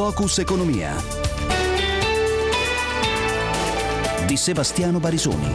Focus Economia di Sebastiano Barisoni.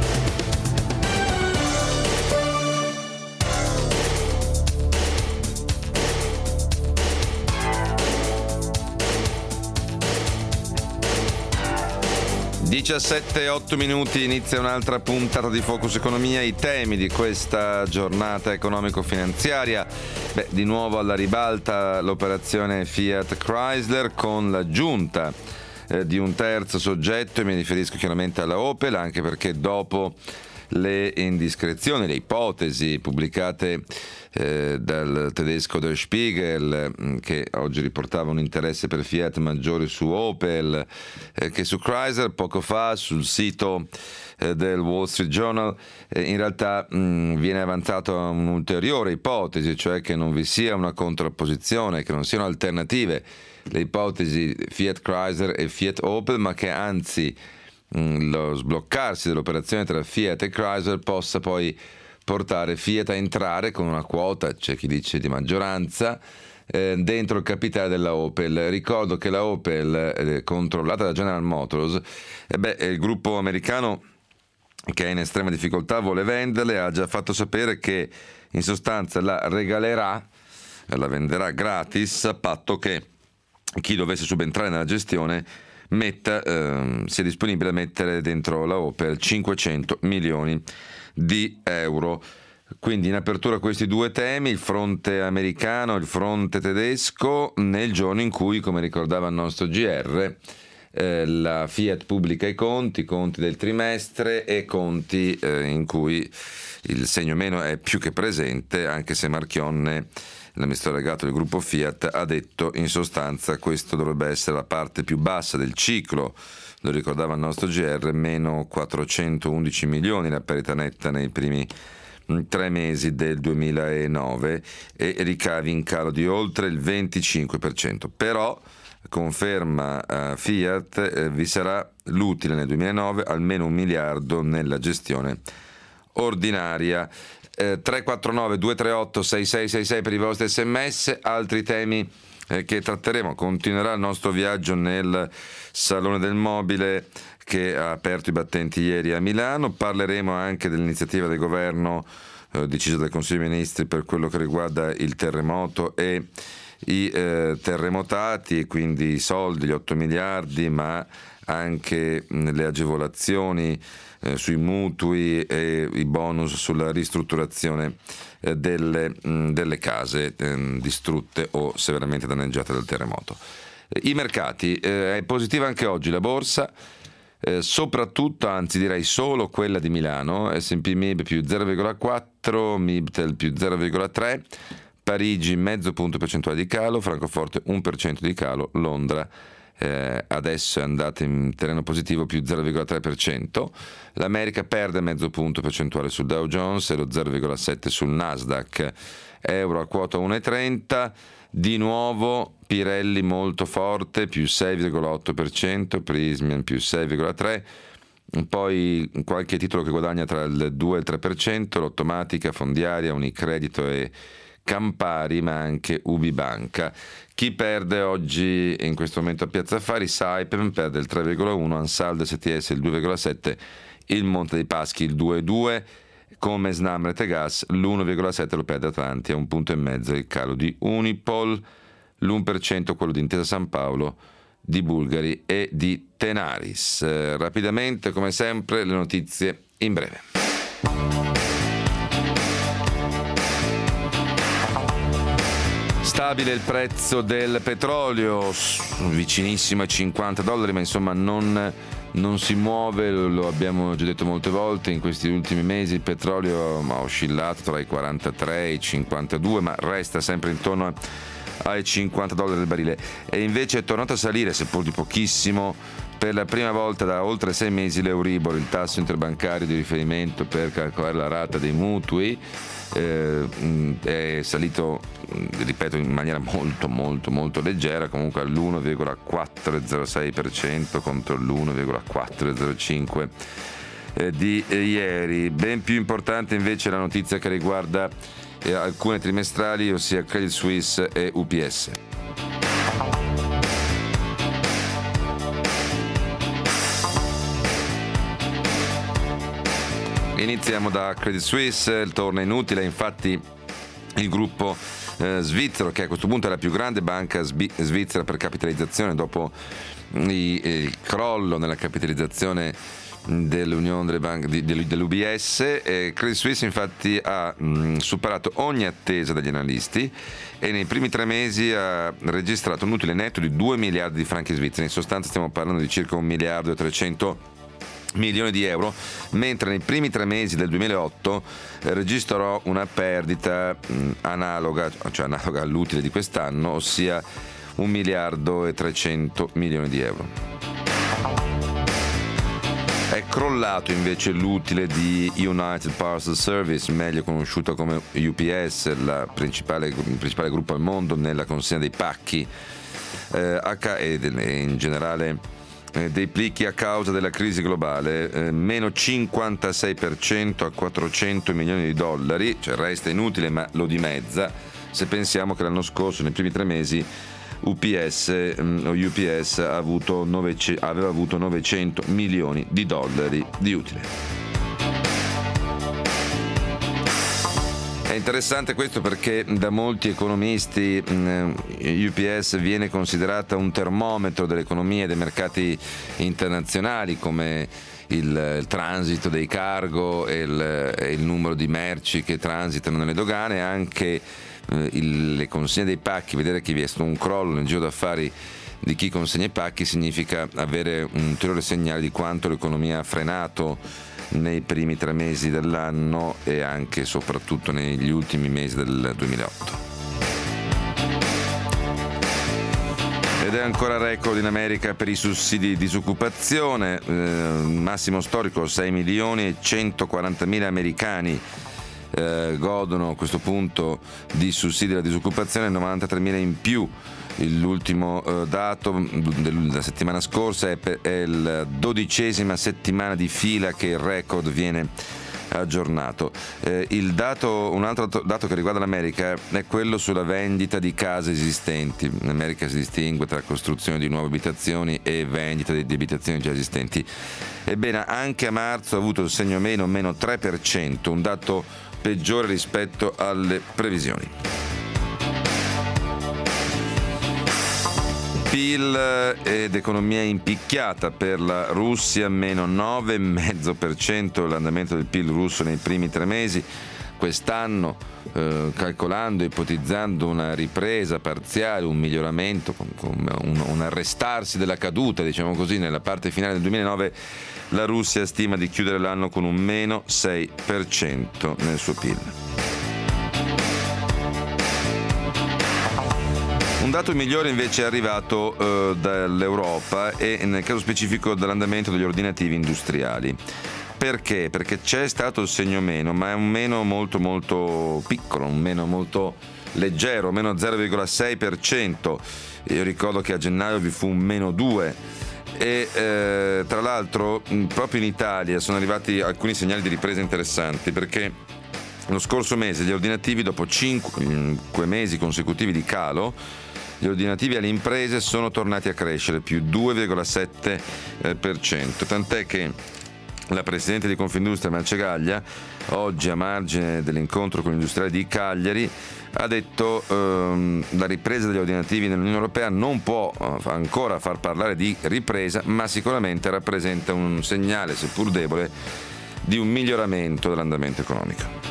e 8 minuti, inizia un'altra puntata di Focus Economia. I temi di questa giornata economico-finanziaria. Di nuovo alla ribalta l'operazione Fiat Chrysler con l'aggiunta di un terzo soggetto, e mi riferisco chiaramente alla Opel, anche perché dopo le indiscrezioni, le ipotesi pubblicate dal tedesco Der Spiegel, che oggi riportava un interesse per Fiat maggiore su Opel che su Chrysler, poco fa sul sito del Wall Street Journal in realtà viene avanzata un'ulteriore ipotesi, cioè che non vi sia una contrapposizione, che non siano alternative le ipotesi Fiat Chrysler e Fiat Opel, ma che anzi lo sbloccarsi dell'operazione tra Fiat e Chrysler possa poi portare Fiat a entrare con una quota, c'è chi dice di maggioranza, dentro il capitale della Opel. Ricordo che la Opel, controllata da General Motors, il gruppo americano che è in estrema difficoltà vuole venderle, ha già fatto sapere che in sostanza la regalerà, la venderà gratis, a patto che chi dovesse subentrare nella gestione sia disponibile a mettere dentro la Opel 500 milioni di euro. Quindi in apertura questi due temi, il fronte americano e il fronte tedesco, nel giorno in cui, come ricordava il nostro GR, la Fiat pubblica i conti del trimestre, e conti in cui il segno meno è più che presente, anche se Marchionne, l'amministratore delegato del gruppo Fiat, ha detto in sostanza questo dovrebbe essere la parte più bassa del ciclo. Lo ricordava il nostro GR, meno 411 milioni la perdita netta nei primi 3 mesi del 2009 e ricavi in calo di oltre il 25%. Però, conferma Fiat, vi sarà l'utile nel 2009 almeno 1 miliardo nella gestione ordinaria. 349 238 6666 per i vostri sms. Altri temi che tratteremo: continuerà il nostro viaggio nel Salone del Mobile che ha aperto i battenti ieri a Milano. Parleremo anche dell'iniziativa del governo decisa dal Consiglio dei Ministri per quello che riguarda il terremoto e i terremotati, e quindi i soldi, gli 8 miliardi, ma anche le agevolazioni sui mutui e i bonus sulla ristrutturazione delle case distrutte o severamente danneggiate dal terremoto. I mercati, è positiva anche oggi la borsa, soprattutto, anzi direi solo quella di Milano, S&P MIB più 0,4, MIBTEL più 0,3, Parigi mezzo punto percentuale di calo, Francoforte 1% di calo, Londra adesso è andata in terreno positivo più 0,3%, l'America perde mezzo punto percentuale sul Dow Jones e lo 0,7% sul Nasdaq, euro a quota 1,30, di nuovo Pirelli molto forte, più 6,8%, Prysmian più 6,3%, poi qualche titolo che guadagna tra il 2 e il 3%, l'Automatica, Fondiaria, Unicredito e Campari, ma anche Ubibanca. Chi perde oggi in questo momento a Piazza Affari? Saipem perde il 3,1%, Ansaldo STS il 2,7%, il Monte dei Paschi il 2,2%, come Snam Rete Gas l'1,7% lo perde Atlanti, a 1,5 punti il calo di Unipol, l'1% quello di Intesa San Paolo, di Bulgari e di Tenaris. Rapidamente, come sempre, le notizie in breve. Stabile il prezzo del petrolio, vicinissimo ai $50, ma insomma non si muove, lo abbiamo già detto molte volte in questi ultimi mesi. Il petrolio ha oscillato tra i 43 e i 52, ma resta sempre intorno ai $50 del barile, e invece è tornato a salire, seppur di pochissimo, per la prima volta da oltre 6 mesi l'Euribor, il tasso interbancario di riferimento per calcolare la rata dei mutui. È salito, ripeto, in maniera molto leggera, comunque all'1,406% contro l'1,405 di ieri. Ben più importante invece la notizia che riguarda alcune trimestrali, ossia Credit Suisse e UPS. Iniziamo da Credit Suisse, torna inutile, infatti il gruppo svizzero, che a questo punto è la più grande banca svizzera per capitalizzazione dopo il crollo nella capitalizzazione dell'Unione delle Banche dell'UBS, Credit Suisse infatti ha superato ogni attesa dagli analisti e nei primi 3 mesi ha registrato un utile netto di 2 miliardi di franchi svizzeri. In sostanza stiamo parlando di circa 1 miliardo e 300 milioni di euro, mentre nei primi 3 mesi del 2008 registrò una perdita analoga all'utile di quest'anno, ossia 1 miliardo e 300 milioni di euro. È crollato invece l'utile di United Parcel Service, meglio conosciuto come UPS, il principale gruppo al mondo nella consegna dei pacchi e in generale dei plichi a causa della crisi globale, meno 56% a 400 milioni di dollari, cioè resta inutile ma lo dimezza se pensiamo che l'anno scorso nei primi 3 mesi UPS aveva avuto 900 milioni di dollari di utile. È interessante questo perché da molti economisti UPS viene considerata un termometro dell'economia e dei mercati internazionali, come il transito dei cargo e il numero di merci che transitano nelle dogane, anche le consegne dei pacchi. Vedere che vi è stato un crollo nel giro d'affari di chi consegna i pacchi significa avere un ulteriore segnale di quanto l'economia ha frenato nei primi 3 mesi dell'anno e anche e soprattutto negli ultimi mesi del 2008. Ed è ancora record in America per i sussidi di disoccupazione, massimo storico, 6 milioni e 140 mila americani godono a questo punto di sussidi della disoccupazione, 93 mila in più. L'ultimo dato della settimana scorsa è la 12ª settimana di fila che il record viene aggiornato. Un altro dato che riguarda l'America è quello sulla vendita di case esistenti. In America si distingue tra costruzione di nuove abitazioni e vendita di abitazioni già esistenti. Ebbene, anche a marzo ha avuto il segno meno 3%, un dato peggiore rispetto alle previsioni. PIL ed economia impicchiata per la Russia, meno 9,5% l'andamento del PIL russo nei primi 3 mesi quest'anno, calcolando e ipotizzando una ripresa parziale, un miglioramento, un arrestarsi della caduta, diciamo così, nella parte finale del 2009, la Russia stima di chiudere l'anno con un meno 6% nel suo PIL. Un dato migliore invece è arrivato dall'Europa e nel caso specifico dall'andamento degli ordinativi industriali. Perché? Perché c'è stato il segno meno, ma è un meno molto molto piccolo, un meno molto leggero, meno 0,6%. Io ricordo che a gennaio vi fu un meno 2%. E tra l'altro proprio in Italia sono arrivati alcuni segnali di ripresa interessanti, perché lo scorso mese gli ordinativi, dopo 5 mesi consecutivi di calo, gli ordinativi alle imprese sono tornati a crescere, più 2,7%, tant'è che la Presidente di Confindustria Marcegaglia, oggi a margine dell'incontro con gli industriali di Cagliari, ha detto la ripresa degli ordinativi nell'Unione Europea non può ancora far parlare di ripresa, ma sicuramente rappresenta un segnale, seppur debole, di un miglioramento dell'andamento economico.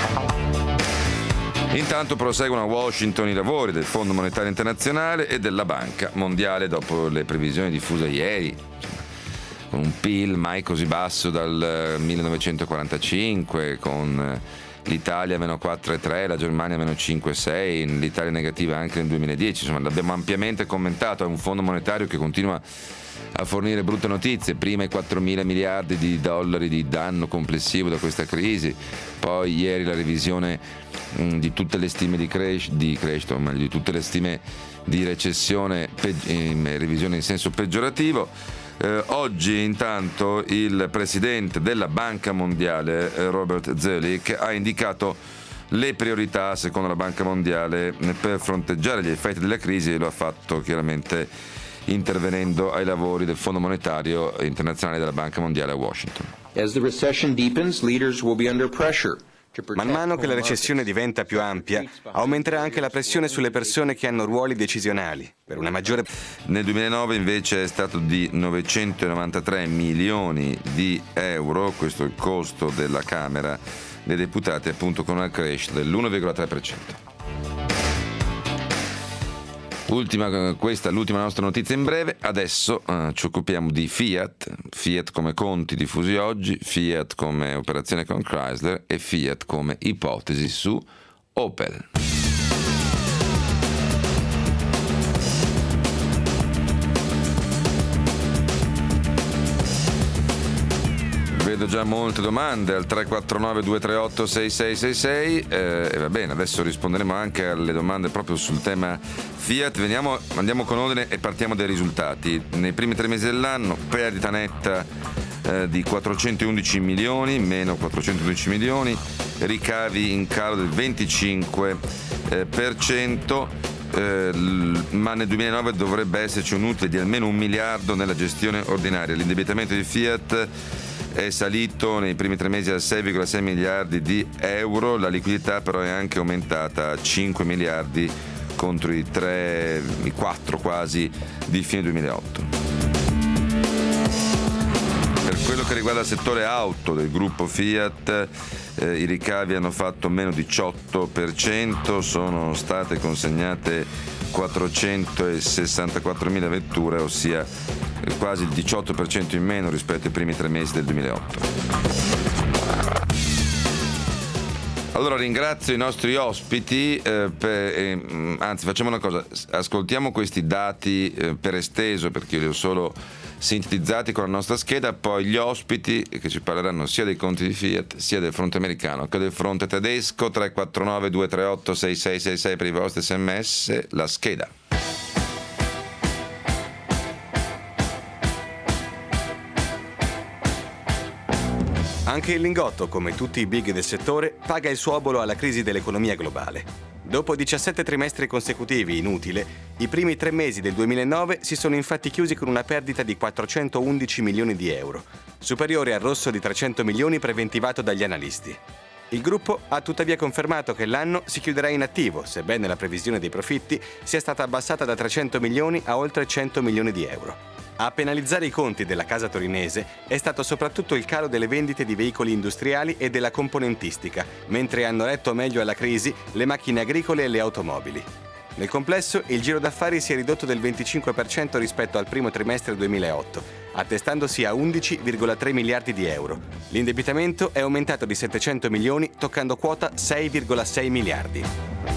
Intanto proseguono a Washington i lavori del Fondo Monetario Internazionale e della Banca Mondiale dopo le previsioni diffuse ieri, con un PIL mai così basso dal 1945, con l'Italia meno 4,3, la Germania meno 5,6, l'Italia negativa anche nel 2010. Insomma, l'abbiamo ampiamente commentato. È un fondo monetario che continua a fornire brutte notizie. Prima i 4.000 miliardi di dollari di danno complessivo da questa crisi, poi ieri la revisione di tutte le stime di crescita, ma di tutte le stime di recessione, revisione in senso peggiorativo. Oggi intanto il presidente della Banca Mondiale, Robert Zoellick, ha indicato le priorità secondo la Banca Mondiale per fronteggiare gli effetti della crisi, e lo ha fatto chiaramente intervenendo ai lavori del Fondo Monetario Internazionale della Banca Mondiale a Washington. As the recession deepens, leaders will be under pressure. Man mano che la recessione diventa più ampia, aumenterà anche la pressione sulle persone che hanno ruoli decisionali per una maggiore. Nel 2009 invece è stato di 993 milioni di euro, questo è il costo della Camera dei Deputati, appunto con una crescita dell'1,3%. Questa è l'ultima nostra notizia in breve. Adesso ci occupiamo di Fiat come conti diffusi oggi, Fiat come operazione con Chrysler e Fiat come ipotesi su Opel. Vedo già molte domande al 349-238-6666 e va bene, adesso risponderemo anche alle domande proprio sul tema Fiat. Andiamo con ordine e partiamo dai risultati. Nei primi 3 mesi dell'anno perdita netta di 411 milioni, meno 411 milioni, ricavi in calo del 25%, ma nel 2009 dovrebbe esserci un utile di almeno 1 miliardo nella gestione ordinaria. L'indebitamento di Fiat è salito nei primi 3 mesi a 6,6 miliardi di euro, la liquidità però è anche aumentata a 5 miliardi contro i 4 quasi di fine 2008. Per quello che riguarda il settore auto del gruppo Fiat, i ricavi hanno fatto meno 18%, sono state consegnate 464.000 vetture, ossia quasi il 18% in meno rispetto ai primi 3 mesi del 2008. Allora ringrazio i nostri ospiti, anzi facciamo una cosa, ascoltiamo questi dati per esteso perché io li ho solo sintetizzati con la nostra scheda, poi gli ospiti che ci parleranno sia dei conti di Fiat sia del fronte americano che del fronte tedesco. 349-238-6666 per i vostri sms, la scheda. Anche il lingotto, come tutti i big del settore, paga il suo obolo alla crisi dell'economia globale. Dopo 17 trimestri consecutivi inutile, i primi 3 mesi del 2009 si sono infatti chiusi con una perdita di 411 milioni di euro, superiore al rosso di 300 milioni preventivato dagli analisti. Il gruppo ha tuttavia confermato che l'anno si chiuderà in attivo, sebbene la previsione dei profitti sia stata abbassata da 300 milioni a oltre 100 milioni di euro. A penalizzare i conti della casa torinese è stato soprattutto il calo delle vendite di veicoli industriali e della componentistica, mentre hanno retto meglio alla crisi le macchine agricole e le automobili. Nel complesso, il giro d'affari si è ridotto del 25% rispetto al primo trimestre 2008, attestandosi a 11,3 miliardi di euro. L'indebitamento è aumentato di 700 milioni, toccando quota 6,6 miliardi.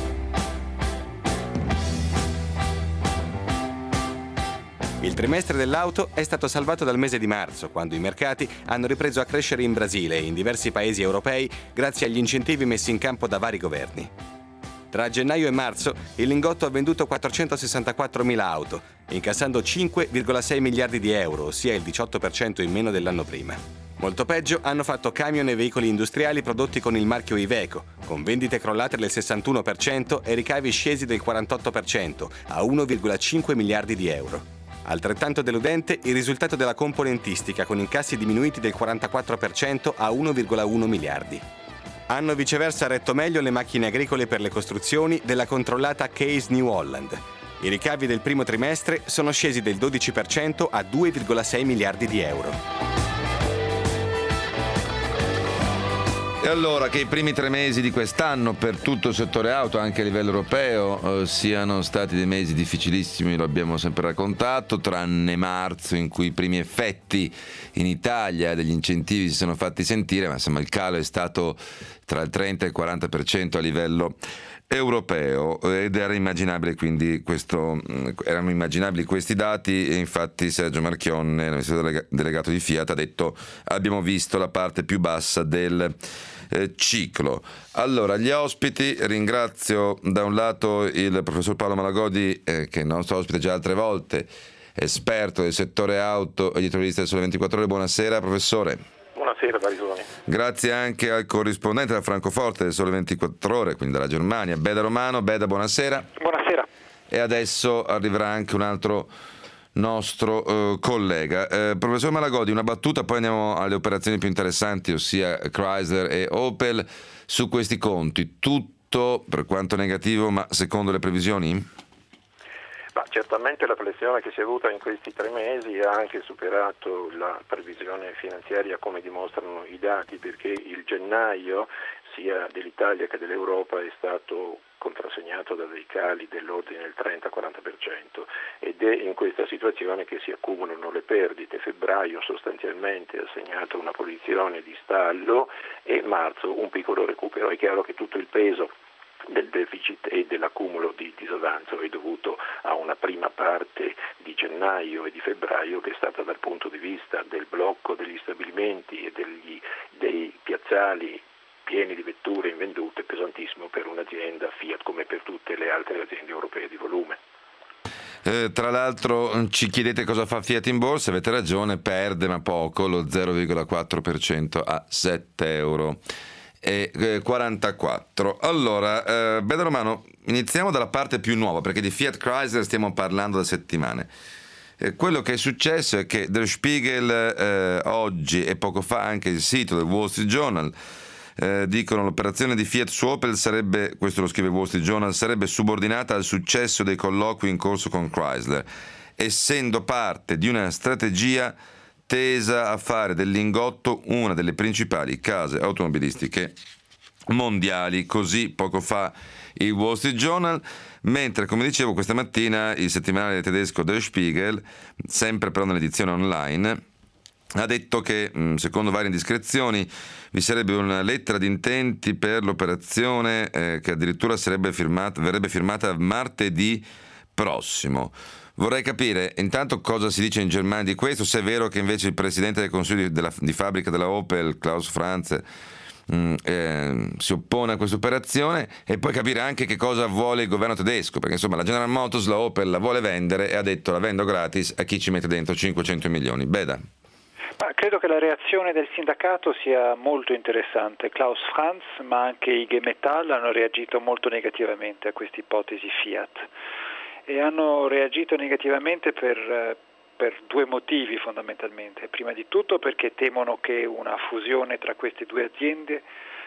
Il trimestre dell'auto è stato salvato dal mese di marzo, quando i mercati hanno ripreso a crescere in Brasile e in diversi paesi europei grazie agli incentivi messi in campo da vari governi. Tra gennaio e marzo il lingotto ha venduto 464.000 auto, incassando 5,6 miliardi di euro, ossia il 18% in meno dell'anno prima. Molto peggio hanno fatto camion e veicoli industriali prodotti con il marchio Iveco, con vendite crollate del 61% e ricavi scesi del 48% a 1,5 miliardi di euro. Altrettanto deludente il risultato della componentistica, con incassi diminuiti del 44% a 1,1 miliardi. Hanno viceversa retto meglio le macchine agricole per le costruzioni della controllata Case New Holland. I ricavi del primo trimestre sono scesi del 12% a 2,6 miliardi di euro. E allora che i primi 3 mesi di quest'anno per tutto il settore auto, anche a livello europeo, siano stati dei mesi difficilissimi, lo abbiamo sempre raccontato, tranne marzo in cui i primi effetti in Italia degli incentivi si sono fatti sentire, ma insomma il calo è stato tra il 30 e il 40% a livello europeo ed era immaginabile quindi erano immaginabili questi dati, e infatti Sergio Marchionne, l'amministratore delegato di Fiat, ha detto: abbiamo visto la parte più bassa del ciclo. Allora, gli ospiti, ringrazio da un lato il professor Paolo Malagodi, che è il nostro ospite già altre volte, esperto del settore auto, editorialista del Sole 24 Ore. Buonasera professore. Buonasera Barisoni. Grazie anche al corrispondente da Francoforte del Sole 24 Ore, quindi dalla Germania, Beda Romano. Beda, buonasera. Buonasera. E adesso arriverà anche un altro nostro collega. Professor Malagodi, una battuta, poi andiamo alle operazioni più interessanti, ossia Chrysler e Opel. Su questi conti, tutto per quanto negativo, ma secondo le previsioni? Ma certamente la flessione che si è avuta in questi 3 mesi ha anche superato la previsione finanziaria, come dimostrano i dati, perché il gennaio sia dell'Italia che dell'Europa è stato contrassegnato da dei cali dell'ordine del 30-40% ed è in questa situazione che si accumulano le perdite. Febbraio sostanzialmente ha segnato una posizione di stallo e marzo un piccolo recupero. È chiaro che tutto il peso del deficit e dell'accumulo di disavanzo è dovuto a una prima parte di gennaio e di febbraio che è stata, dal punto di vista del blocco degli stabilimenti e dei piazzali pieni di vetture invendute, pesantissimo per un'azienda Fiat come per tutte le altre aziende europee di volume. Tra l'altro ci chiedete cosa fa Fiat in borsa, avete ragione, perde ma poco, lo 0,4% a 7 euro. E 44. Allora, Beda Romano, iniziamo dalla parte più nuova, perché di Fiat Chrysler stiamo parlando da settimane. Quello che è successo è che Der Spiegel oggi e poco fa anche il sito del Wall Street Journal dicono l'operazione di Fiat su Opel sarebbe, questo lo scrive Wall Street Journal, sarebbe subordinata al successo dei colloqui in corso con Chrysler, essendo parte di una strategia tesa a fare del Lingotto una delle principali case automobilistiche mondiali. Così poco fa il Wall Street Journal, mentre, come dicevo, questa mattina il settimanale tedesco Der Spiegel, sempre però nell'edizione online, ha detto che, secondo varie indiscrezioni, vi sarebbe una lettera di intenti per l'operazione che addirittura verrebbe firmata martedì prossimo. Vorrei capire intanto cosa si dice in Germania di questo, se è vero che invece il presidente del consiglio di fabbrica della Opel, Klaus Franz, si oppone a questa operazione, e poi capire anche che cosa vuole il governo tedesco, perché insomma la General Motors la Opel la vuole vendere e ha detto la vendo gratis a chi ci mette dentro 500 milioni. Beda. Ma credo che la reazione del sindacato sia molto interessante. Klaus Franz ma anche IG Metall hanno reagito molto negativamente a questa ipotesi Fiat. E hanno reagito negativamente per 2 motivi fondamentalmente. Prima di tutto perché temono che una fusione tra queste 2 aziende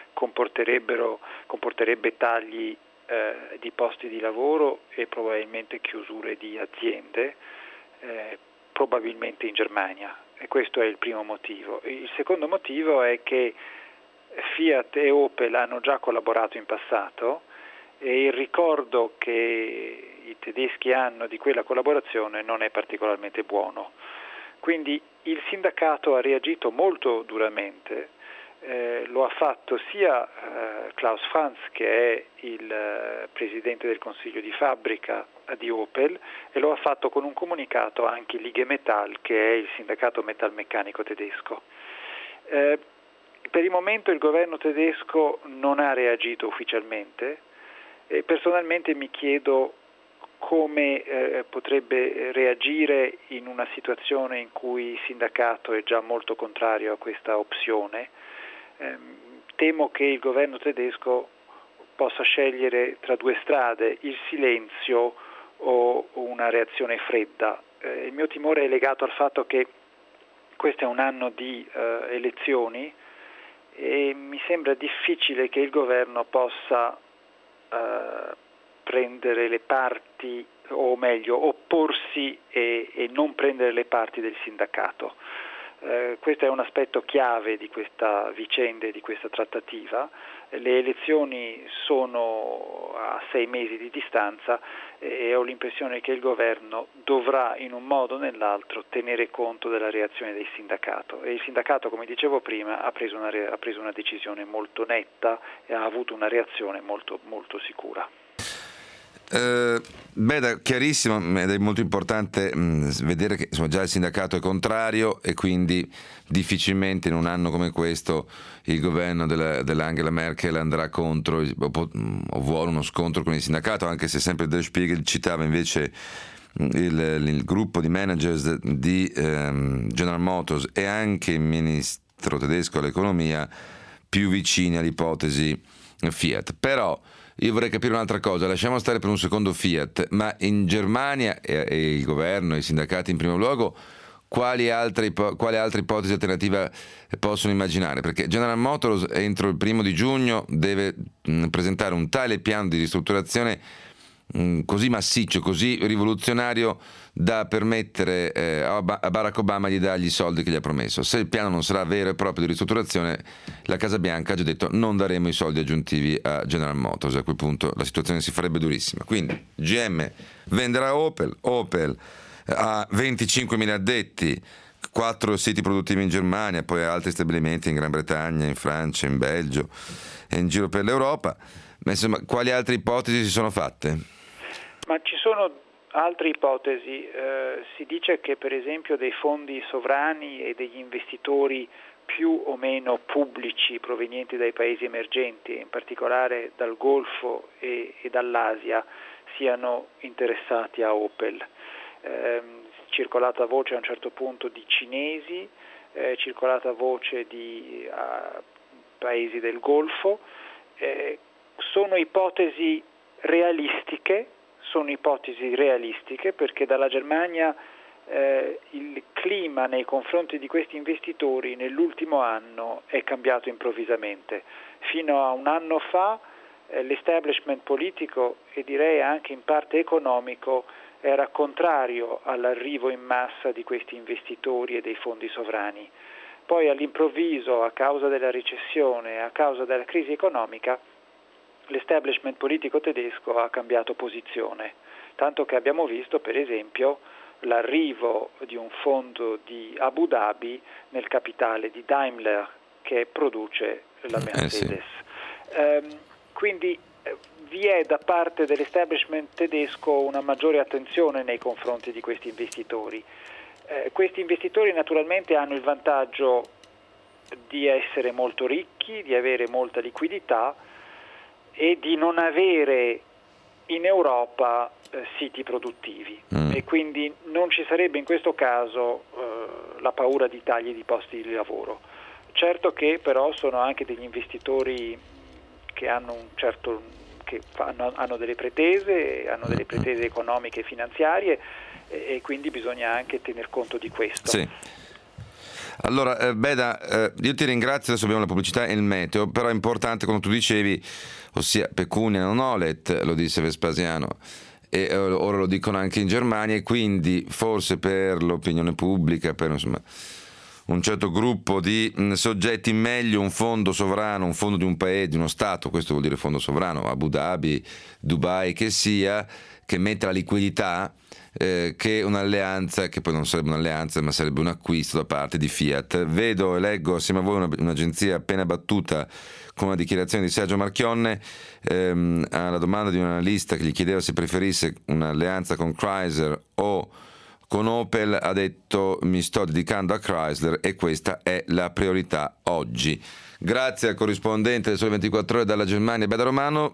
comporterebbe tagli di posti di lavoro e probabilmente chiusure di aziende, probabilmente in Germania. E questo è il primo motivo. Il secondo motivo è che Fiat e Opel hanno già collaborato in passato e il ricordo che i tedeschi hanno di quella collaborazione non è particolarmente buono. Quindi il sindacato ha reagito molto duramente, lo ha fatto sia Klaus Franz, che è il presidente del consiglio di fabbrica di Opel, e lo ha fatto con un comunicato anche l'IG Metall, che è il sindacato metalmeccanico tedesco. Per il momento il governo tedesco non ha reagito ufficialmente. Personalmente mi chiedo come potrebbe reagire in una situazione in cui il sindacato è già molto contrario a questa opzione. Temo che il governo tedesco possa scegliere tra 2 strade, il silenzio o una reazione fredda. Il mio timore è legato al fatto che questo è un anno di elezioni e mi sembra difficile che il governo possa prendere le parti, o meglio opporsi e non prendere le parti del sindacato. Questo è un aspetto chiave di questa vicenda e di questa trattativa. Le elezioni sono a 6 mesi di distanza e ho l'impressione che il governo dovrà in un modo o nell'altro tenere conto della reazione del sindacato, e il sindacato, come dicevo prima, ha preso una decisione molto netta e ha avuto una reazione molto, molto sicura. Chiarissimo, ed è molto importante vedere che insomma, già il sindacato è contrario e quindi difficilmente in un anno come questo il governo dell'Angela Merkel andrà contro o vuole uno scontro con il sindacato, anche se sempre Der Spiegel citava invece il gruppo di managers di General Motors e anche il ministro tedesco all'economia più vicini all'ipotesi Fiat. Però io vorrei capire un'altra cosa, lasciamo stare per un secondo Fiat, ma in Germania e il governo e i sindacati in primo luogo quale altra ipotesi alternativa possono immaginare? Perché General Motors entro il 1 giugno deve presentare un tale piano di ristrutturazione così massiccio, così rivoluzionario da permettere a Barack Obama di dargli i soldi che gli ha promesso. Se il piano non sarà vero e proprio di ristrutturazione, la Casa Bianca ha già detto non daremo i soldi aggiuntivi a General Motors. A quel punto la situazione si farebbe durissima. Quindi GM venderà Opel ha 25.000 addetti, 4 siti produttivi in Germania, poi altri stabilimenti in Gran Bretagna, in Francia, in Belgio e in giro per l'Europa. Ma insomma, quali altre ipotesi si sono fatte? Ma ci sono altre ipotesi. Si dice che per esempio dei fondi sovrani e degli investitori più o meno pubblici provenienti dai paesi emergenti, in particolare dal Golfo e dall'Asia, siano interessati a Opel. Circolata voce a un certo punto di cinesi, circolata voce di paesi del Golfo. Sono ipotesi realistiche perché dalla Germania il clima nei confronti di questi investitori nell'ultimo anno è cambiato improvvisamente. Fino a un anno fa l'establishment politico e direi anche in parte economico era contrario all'arrivo in massa di questi investitori e dei fondi sovrani. Poi all'improvviso, a causa della recessione, a causa della crisi economica, l'establishment politico tedesco ha cambiato posizione, tanto che abbiamo visto per esempio l'arrivo di un fondo di Abu Dhabi nel capitale di Daimler che produce la Mercedes. Quindi vi è da parte dell'establishment tedesco una maggiore attenzione nei confronti di questi investitori. Questi investitori naturalmente hanno il vantaggio di essere molto ricchi, di avere molta liquidità e di non avere in Europa siti produttivi e quindi non ci sarebbe in questo caso la paura di tagli di posti di lavoro. Certo che però sono anche degli investitori che hanno hanno delle pretese economiche e finanziarie e quindi bisogna anche tener conto di questo. Sì. Allora, Beda, io ti ringrazio, adesso abbiamo la pubblicità e il meteo, però è importante, come tu dicevi, ossia pecunia non olet, lo disse Vespasiano, e ora lo dicono anche in Germania, e quindi forse per l'opinione pubblica, per insomma un certo gruppo di soggetti, meglio un fondo sovrano, un fondo di un paese, di uno Stato, questo vuol dire fondo sovrano, Abu Dhabi, Dubai, che sia, che metta la liquidità, che un'alleanza, che poi non sarebbe un'alleanza ma sarebbe un acquisto da parte di Fiat. Vedo e leggo assieme a voi un'agenzia appena battuta con una dichiarazione di Sergio Marchionne alla domanda di un analista che gli chiedeva se preferisse un'alleanza con Chrysler o con Opel, ha detto: mi sto dedicando a Chrysler e questa è la priorità oggi. Grazie al corrispondente del Sole 24 Ore dalla Germania, Beda Romano.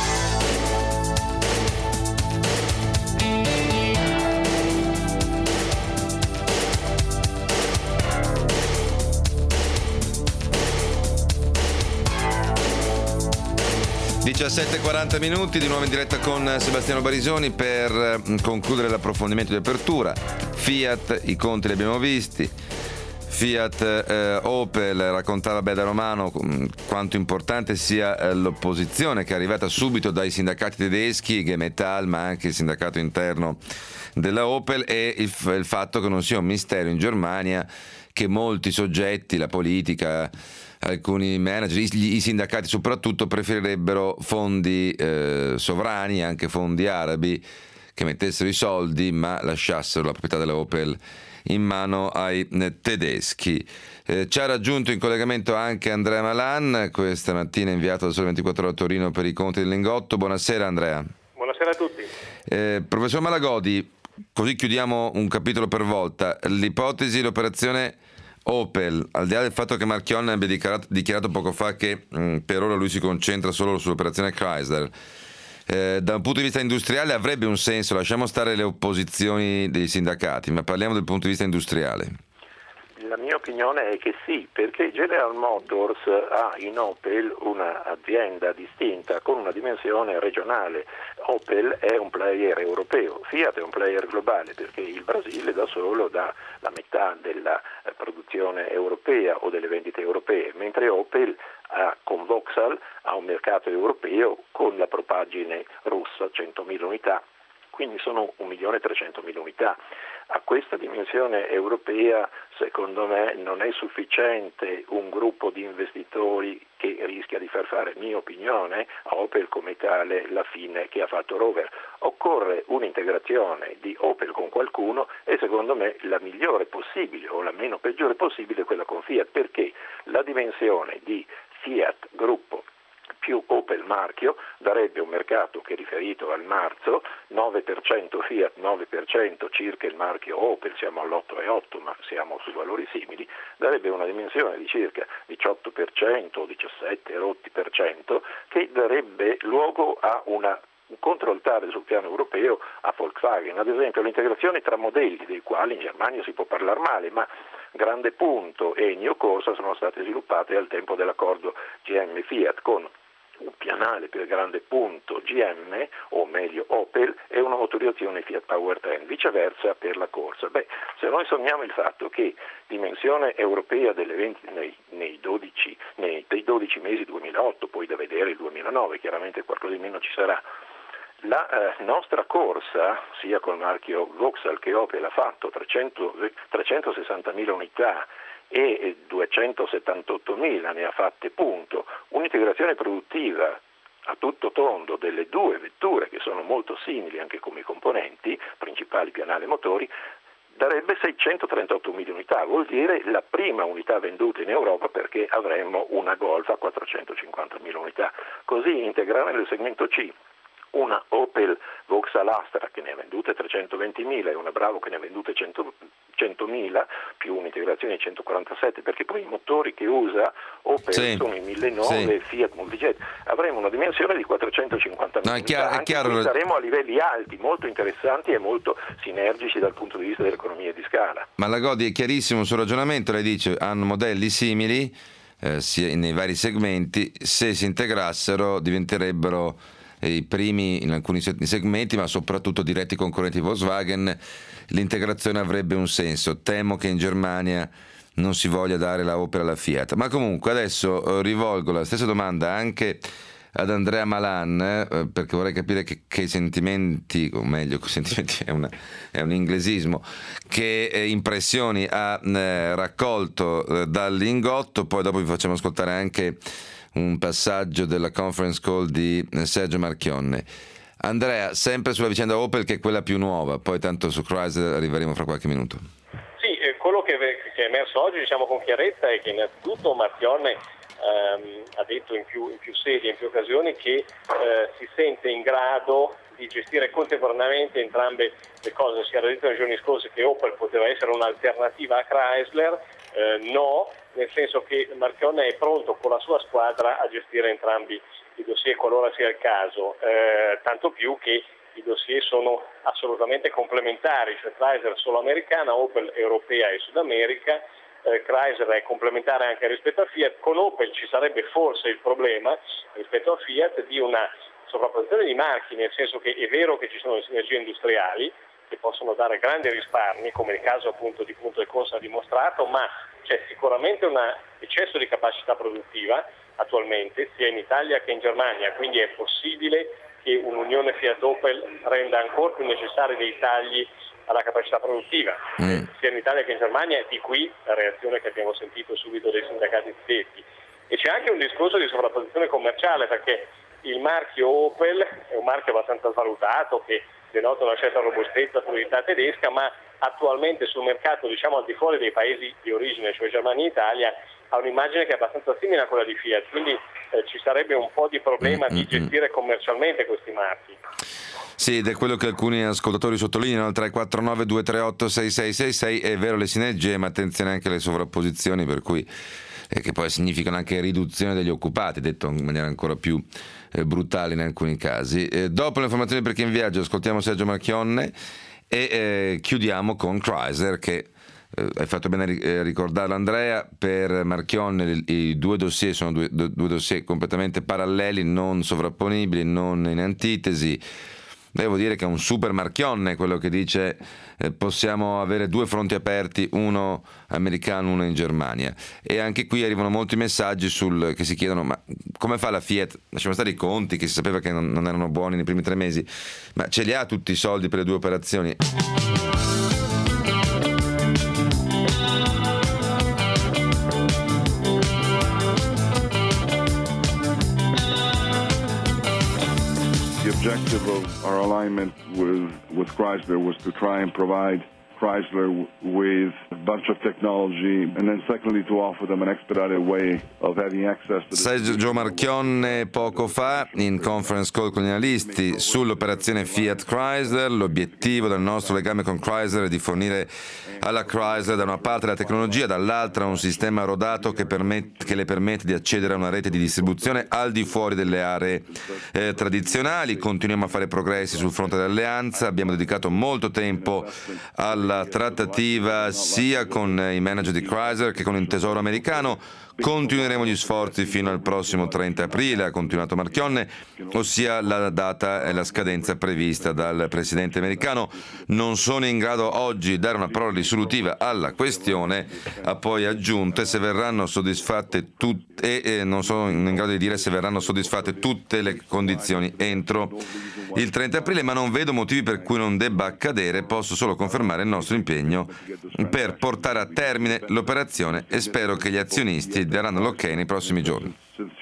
(17:40) di nuovo in diretta con Sebastiano Barisoni per concludere l'approfondimento di apertura. Fiat, i conti li abbiamo visti. Fiat, Opel, raccontava Beda Romano quanto importante sia l'opposizione che è arrivata subito dai sindacati tedeschi, IG Metall, ma anche il sindacato interno della Opel, e il fatto che non sia un mistero in Germania che molti soggetti, la politica, alcuni manager, i sindacati soprattutto, preferirebbero fondi sovrani, anche fondi arabi, che mettessero i soldi ma lasciassero la proprietà della Opel in mano ai tedeschi. Ci ha raggiunto in collegamento anche Andrea Malan, questa mattina inviato da Sole 24 Ore a Torino per i conti del Lingotto. Buonasera Andrea. Buonasera a tutti. Professor Malagodi, così chiudiamo un capitolo per volta. L'ipotesi, l'operazione Opel, al di là del fatto che Marchionne abbia dichiarato poco fa che per ora lui si concentra solo sull'operazione Chrysler, da un punto di vista industriale avrebbe un senso, lasciamo stare le opposizioni dei sindacati, ma parliamo del punto di vista industriale. La mia opinione è che sì, perché General Motors ha in Opel un'azienda distinta con una dimensione regionale. Opel è un player europeo, Fiat è un player globale, perché il Brasile da solo dà la metà della produzione europea o delle vendite europee, mentre Opel con Vauxhall ha un mercato europeo con la propaggine russa, 100.000 unità, quindi sono 1.300.000 unità. A questa dimensione europea, secondo me, non è sufficiente un gruppo di investitori che rischia di far fare, mia opinione, a Opel come tale la fine che ha fatto Rover. Occorre un'integrazione di Opel con qualcuno e secondo me la migliore possibile o la meno peggiore possibile è quella con Fiat, perché la dimensione di Fiat gruppo più Opel marchio darebbe un mercato che, riferito al marzo, 9% Fiat, 9% circa il marchio Opel, siamo all'8,8 ma siamo su valori simili, darebbe una dimensione di circa 18% o 17% che darebbe luogo a un contraltare sul piano europeo a Volkswagen. Ad esempio l'integrazione tra modelli, dei quali in Germania si può parlare male, ma Grande Punto e Neo Corsa sono state sviluppate al tempo dell'accordo GM-Fiat con un pianale per Grande Punto GM, o meglio Opel, e una motorizzazione Fiat Powertrain, viceversa per la Corsa. Se noi sommiamo il fatto che dimensione europea delle vendite dei 12 mesi 2008, poi da vedere il 2009, chiaramente qualcosa di meno ci sarà, la nostra Corsa, sia col marchio Vauxhall che Opel, ha fatto 360.000 unità e 278.000 ne ha fatte Punto, un'integrazione produttiva a tutto tondo delle due vetture che sono molto simili anche come componenti, principali pianale motori, darebbe 638.000 unità, vuol dire la prima unità venduta in Europa, perché avremmo una Golf a 450.000 unità. Così integrare nel segmento C una Opel Vauxhall Astra che ne ha vendute 320.000 e una Bravo che ne ha vendute 100.000 più un'integrazione di 147, perché poi i motori che usa Opel sono i 1.900 Fiat Multijet, avremo una dimensione di 450.000 unità, anche qui saremo a livelli alti, molto interessanti e molto sinergici dal punto di vista dell'economia di scala. Ma la Godi è chiarissimo sul ragionamento, lei dice hanno modelli simili sia nei vari segmenti, se si integrassero diventerebbero i primi in alcuni segmenti, ma soprattutto diretti concorrenti Volkswagen, l'integrazione avrebbe un senso. Temo che in Germania non si voglia dare la Opel alla Fiat. Ma comunque adesso rivolgo la stessa domanda anche ad Andrea Malan, perché vorrei capire che sentimenti, o meglio, sentimenti è un inglesismo, che impressioni ha raccolto dal Lingotto. Poi dopo vi facciamo ascoltare anche un passaggio della conference call di Sergio Marchionne. Andrea, sempre sulla vicenda Opel, che è quella più nuova, poi tanto su Chrysler arriveremo fra qualche minuto. Sì, quello che è emerso oggi, diciamo con chiarezza, è che innanzitutto Marchionne ha detto in più sedi, in più occasioni, che si sente in grado di gestire contemporaneamente entrambe le cose. Si era detto nei giorni scorsi che Opel poteva essere un'alternativa a Chrysler, no, nel senso che Marchionne è pronto con la sua squadra a gestire entrambi i dossier qualora sia il caso, tanto più che i dossier sono assolutamente complementari, cioè Chrysler solo americana, Opel europea e Sud America. Chrysler è complementare anche rispetto a Fiat. Con Opel ci sarebbe forse il problema rispetto a Fiat di una sovrapposizione di marchi, nel senso che è vero che ci sono le sinergie industriali che possono dare grandi risparmi, come il caso appunto di Punto e Corsa ha dimostrato, ma c'è sicuramente un eccesso di capacità produttiva attualmente sia in Italia che in Germania, quindi è possibile che un'unione Fiat-Opel renda ancora più necessari dei tagli alla capacità produttiva, sia in Italia che in Germania, e di qui la reazione che abbiamo sentito subito dai sindacati stessi. E c'è anche un discorso di sovrapposizione commerciale, perché il marchio Opel è un marchio abbastanza svalutato che denota una certa robustezza, solidità tedesca, ma attualmente sul mercato, diciamo al di fuori dei paesi di origine, cioè Germania e Italia, ha un'immagine che è abbastanza simile a quella di Fiat, quindi ci sarebbe un po' di problema di gestire commercialmente questi marchi. Sì, ed è quello che alcuni ascoltatori sottolineano, al 349 238 6666, è vero le sinergie, ma attenzione anche alle sovrapposizioni, per cui che poi significano anche riduzione degli occupati, detto in maniera ancora più brutale in alcuni casi. Dopo le informazioni per chi è in viaggio ascoltiamo Sergio Marchionne e chiudiamo con Chrysler, che hai fatto bene a ricordarlo Andrea, per Marchionne i due dossier sono due dossier completamente paralleli, non sovrapponibili, non in antitesi. Devo dire che è un super Marchionne quello che dice possiamo avere due fronti aperti, uno americano, uno in Germania. E anche qui arrivano molti messaggi che si chiedono ma come fa la Fiat? Lasciamo stare i conti che si sapeva che non erano buoni nei primi 3 mesi, ma ce li ha tutti i soldi per le due operazioni? The objective of our alignment with Chrysler was to try and provide Chrysler with a bunch of technology, and then secondly to offer them an expedited way of having access to Sergio Marchionne poco fa in conference call con gli analisti sull'operazione Fiat Chrysler. L'obiettivo del nostro legame con Chrysler è di fornire alla Chrysler da una parte la tecnologia, dall'altra un sistema rodato che le permette di accedere a una rete di distribuzione al di fuori delle aree tradizionali. Continuiamo a fare progressi sul fronte dell'alleanza, abbiamo dedicato molto tempo alla trattativa sia con i manager di Chrysler che con il Tesoro americano. Continueremo gli sforzi fino al prossimo 30 aprile, ha continuato Marchionne, ossia la data e la scadenza prevista dal presidente americano. Non sono in grado oggi di dare una parola risolutiva alla questione, ha poi aggiunto, se verranno soddisfatte tutte, non sono in grado di dire se verranno soddisfatte tutte le condizioni entro il 30 aprile, ma non vedo motivi per cui non debba accadere. Posso solo confermare il nostro impegno per portare a termine l'operazione e spero che gli azionisti daranno l'ok nei prossimi giorni.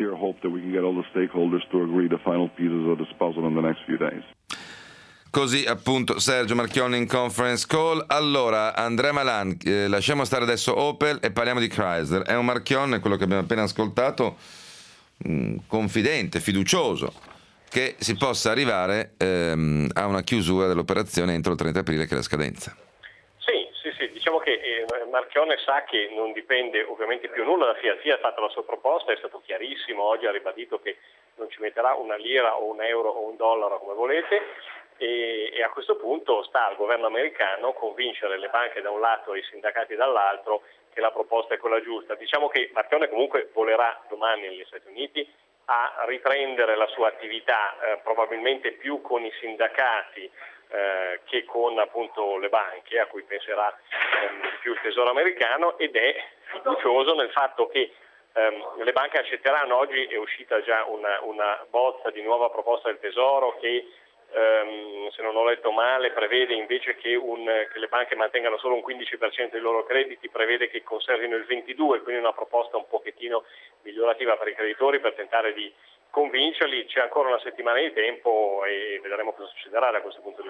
Così appunto Sergio Marchionne in conference call. Allora Andrea Malan, lasciamo stare adesso Opel e parliamo di Chrysler. È un Marchionne, quello che abbiamo appena ascoltato, confidente, fiducioso che si possa arrivare a una chiusura dell'operazione entro il 30 aprile, che è la scadenza. Sì, diciamo che Marchionne sa che non dipende ovviamente più nulla da Fiat. Fiat ha fatto la sua proposta, è stato chiarissimo, oggi ha ribadito che non ci metterà una lira o un euro o un dollaro come volete, e a questo punto sta al governo americano convincere le banche da un lato e i sindacati dall'altro che la proposta è quella giusta. Diciamo che Marchionne comunque volerà domani negli Stati Uniti a riprendere la sua attività, probabilmente più con i sindacati che con appunto le banche, a cui penserà più il Tesoro americano, ed è fiducioso nel fatto che le banche accetteranno. Oggi è uscita già una bozza di nuova proposta del Tesoro che, se non ho letto male, prevede invece che le banche mantengano solo un 15% dei loro crediti, prevede che conservino il 22%, quindi una proposta un pochettino migliorativa per i creditori per tentare di convincerli. C'è ancora una settimana di tempo e vedremo cosa succederà da questo punto di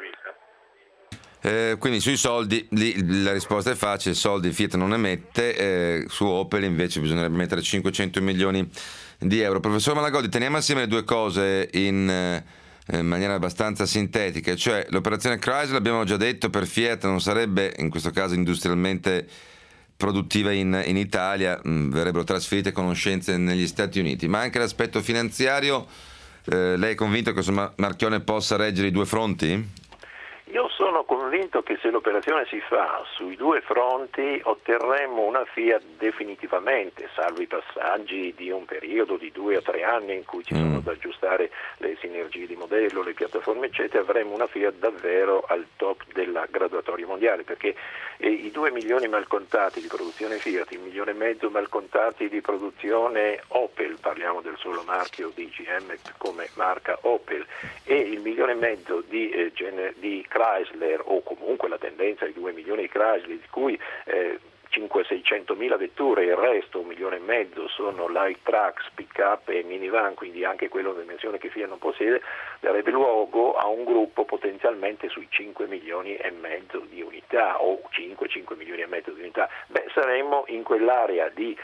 vista. Quindi sui soldi lì la risposta è facile, soldi Fiat non ne mette, su Opel invece bisognerebbe mettere 500 milioni di euro. Professor Malagodi, teniamo assieme le due cose in maniera abbastanza sintetica, cioè l'operazione Chrysler, abbiamo già detto, per Fiat non sarebbe in questo caso industrialmente produttiva in Italia, verrebbero trasferite conoscenze negli Stati Uniti, ma anche l'aspetto finanziario, lei è convinto che Marchionne possa reggere i due fronti? Io sono convinto che se l'operazione si fa sui due fronti otterremo una Fiat definitivamente, salvo i passaggi di un periodo di 2 o 3 anni in cui ci sono da aggiustare le sinergie di modello, le piattaforme eccetera. Avremo una Fiat davvero al top della graduatoria mondiale, perché i 2 milioni malcontati di produzione Fiat, il 1,5 milioni malcontati di produzione Opel, parliamo del solo marchio di GM come marca Opel, e il 1,5 milioni di Chrysler, o comunque la tendenza di 2 milioni di Chrysler, di cui 500-600 mila vetture, il resto 1,5 milioni sono light trucks, pick up e minivan, quindi anche quello di dimensione che Fiat non possiede, darebbe luogo a un gruppo potenzialmente sui 5 milioni e mezzo di unità, o 5 milioni e mezzo di unità. Saremmo in quell'area di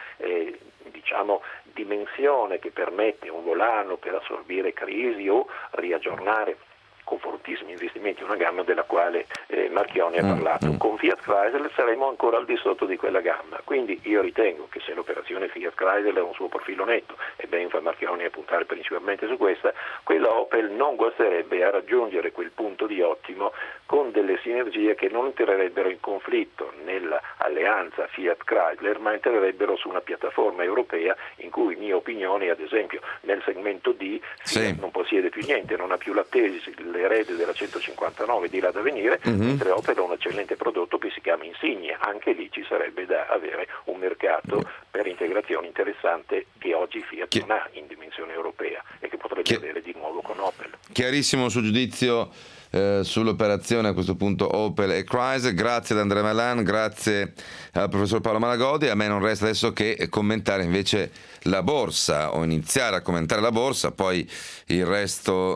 dimensione che permette un volano per assorbire crisi o riaggiornare con fortissimi investimenti, una gamma della quale Marchionne ha parlato. Con Fiat Chrysler saremo ancora al di sotto di quella gamma, quindi io ritengo che se l'operazione Fiat Chrysler ha un suo profilo netto, e ben fa Marchionne a puntare principalmente su questa, quella Opel non guasterebbe a raggiungere quel punto di ottimo con delle sinergie che non entrerebbero in conflitto nell'alleanza Fiat Chrysler, ma entrerebbero su una piattaforma europea in cui, mia opinione, ad esempio nel segmento D Fiat non possiede più niente, non ha più l'Attesi, l'erede della 159 di là da venire, mentre Opel ha un eccellente prodotto che si chiama Insignia. Anche lì ci sarebbe da avere un mercato per integrazione interessante che oggi Fiat non ha in dimensione europea e che potrebbe avere di nuovo con Opel. Chiarissimo il suo giudizio sull'operazione a questo punto Opel e Chrysler. Grazie ad Andrea Malan, grazie al professor Paolo Malagodi. A me non resta adesso che commentare invece la borsa, o iniziare a commentare la borsa, poi il resto